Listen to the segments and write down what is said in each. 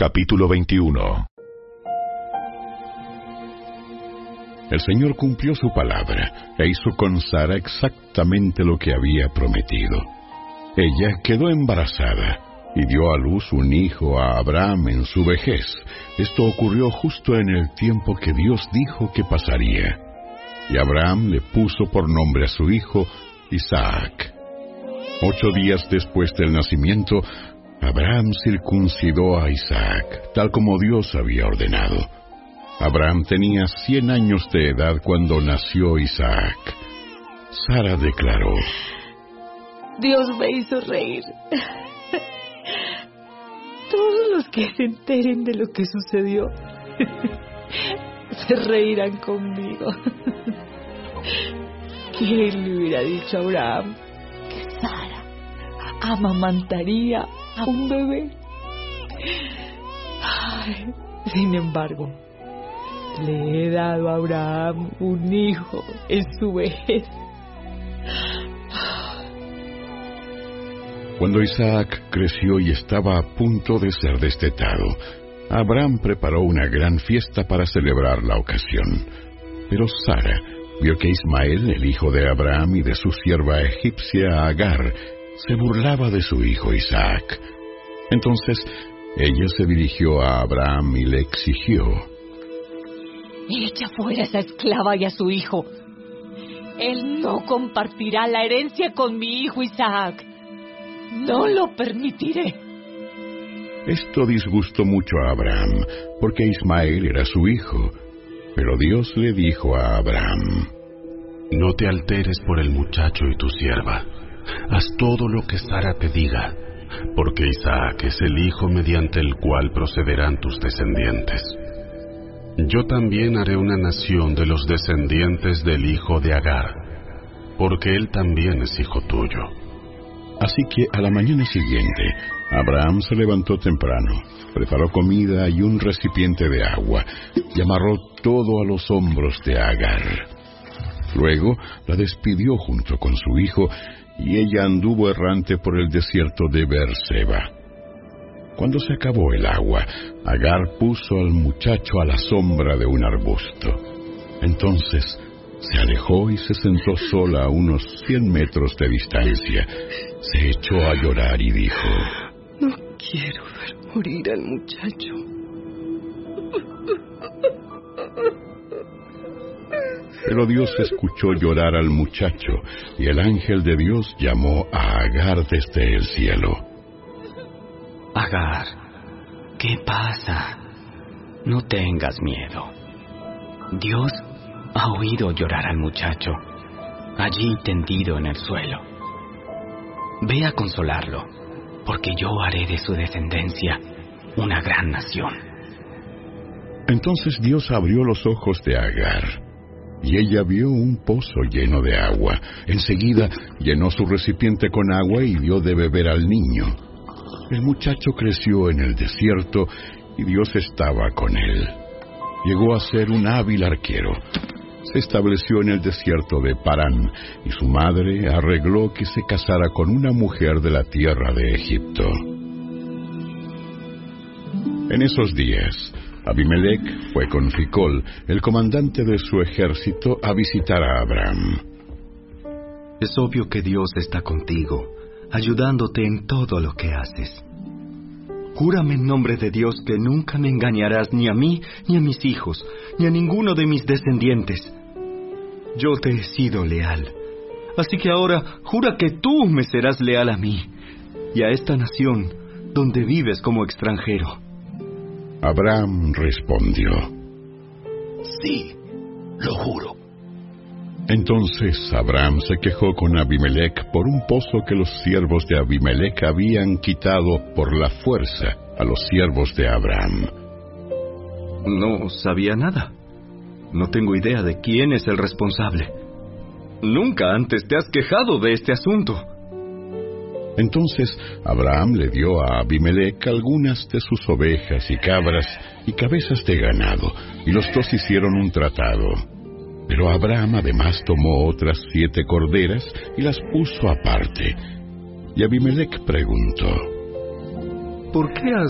Capítulo 21. El Señor cumplió su palabra e hizo con Sara exactamente lo que había prometido. Ella quedó embarazada y dio a luz un hijo a Abraham en su vejez. Esto ocurrió justo en el tiempo que Dios dijo que pasaría. Y Abraham le puso por nombre a su hijo Isaac. 8 días después del nacimiento, Abraham circuncidó a Isaac, tal como Dios había ordenado. Abraham tenía 100 años de edad cuando nació Isaac. Sara declaró: Dios me hizo reír. Todos los que se enteren de lo que sucedió se reirán conmigo. ¿Quién le hubiera dicho a Abraham que Sara amamantaría a un bebé? Ay, sin embargo, le he dado a Abraham un hijo en su vejez. Cuando Isaac creció y estaba a punto de ser destetado, Abraham preparó una gran fiesta para celebrar la ocasión. Pero Sara vio que Ismael, el hijo de Abraham y de su sierva egipcia Agar, se burlaba de su hijo Isaac. Entonces ella se dirigió a Abraham y le exigió: Echa fuera a esa esclava y a su hijo. Él no compartirá la herencia con mi hijo Isaac. No lo permitiré. Esto disgustó mucho a Abraham, porque Ismael era su hijo. Pero Dios le dijo a Abraham: No te alteres por el muchacho y tu sierva. Haz todo lo que Sara te diga, porque Isaac es el hijo mediante el cual procederán tus descendientes. Yo también haré una nación de los descendientes del hijo de Agar, porque él también es hijo tuyo. Así que a la mañana siguiente, Abraham se levantó temprano, preparó comida y un recipiente de agua, y amarró todo a los hombros de Agar. Luego la despidió junto con su hijo, y ella anduvo errante por el desierto de Beerseba. Cuando se acabó el agua, Agar puso al muchacho a la sombra de un arbusto. Entonces se alejó y se sentó sola a unos 100 metros de distancia. Se echó a llorar y dijo: No quiero ver morir al muchacho. Pero Dios escuchó llorar al muchacho, y el ángel de Dios llamó a Agar desde el cielo. Agar, ¿qué pasa? No tengas miedo. Dios ha oído llorar al muchacho, allí tendido en el suelo. Ve a consolarlo, porque yo haré de su descendencia una gran nación. Entonces Dios abrió los ojos de Agar, y ella vio un pozo lleno de agua. Enseguida llenó su recipiente con agua y dio de beber al niño. El muchacho creció en el desierto y Dios estaba con él. Llegó a ser un hábil arquero. Se estableció en el desierto de Parán, y su madre arregló que se casara con una mujer de la tierra de Egipto. En esos días, Abimelech fue con Ficol, el comandante de su ejército, a visitar a Abraham. Es obvio que Dios está contigo, ayudándote en todo lo que haces. Júrame en nombre de Dios que nunca me engañarás ni a mí, ni a mis hijos, ni a ninguno de mis descendientes. Yo te he sido leal, así que ahora jura que tú me serás leal a mí y a esta nación donde vives como extranjero. Abraham respondió: Sí, lo juro. Entonces Abraham se quejó con Abimelech por un pozo que los siervos de Abimelech habían quitado por la fuerza a los siervos de Abraham. No sabía nada. No tengo idea de quién es el responsable. Nunca antes te has quejado de este asunto. Entonces Abraham le dio a Abimelech algunas de sus ovejas y cabras y cabezas de ganado, y los dos hicieron un tratado. Pero Abraham además tomó otras 7 corderas y las puso aparte. Y Abimelech preguntó: ¿Por qué has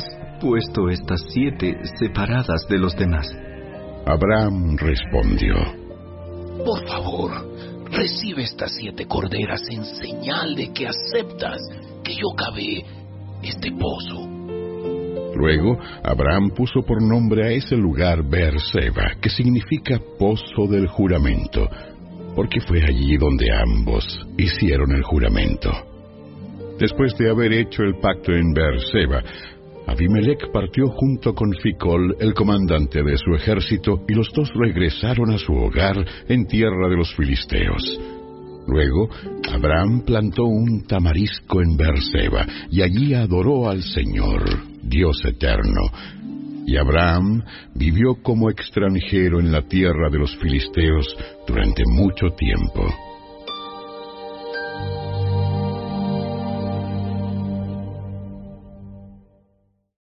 puesto estas 7 separadas de los demás? Abraham respondió: Por favor, recibe estas 7 corderas en señal de que aceptas que yo cavé este pozo. Luego, Abraham puso por nombre a ese lugar Beerseba, que significa pozo del juramento, porque fue allí donde ambos hicieron el juramento. Después de haber hecho el pacto en Beerseba, Abimelech partió junto con Ficol, el comandante de su ejército, y los dos regresaron a su hogar en tierra de los filisteos. Luego, Abraham plantó un tamarisco en Beerseba, y allí adoró al Señor, Dios eterno. Y Abraham vivió como extranjero en la tierra de los filisteos durante mucho tiempo.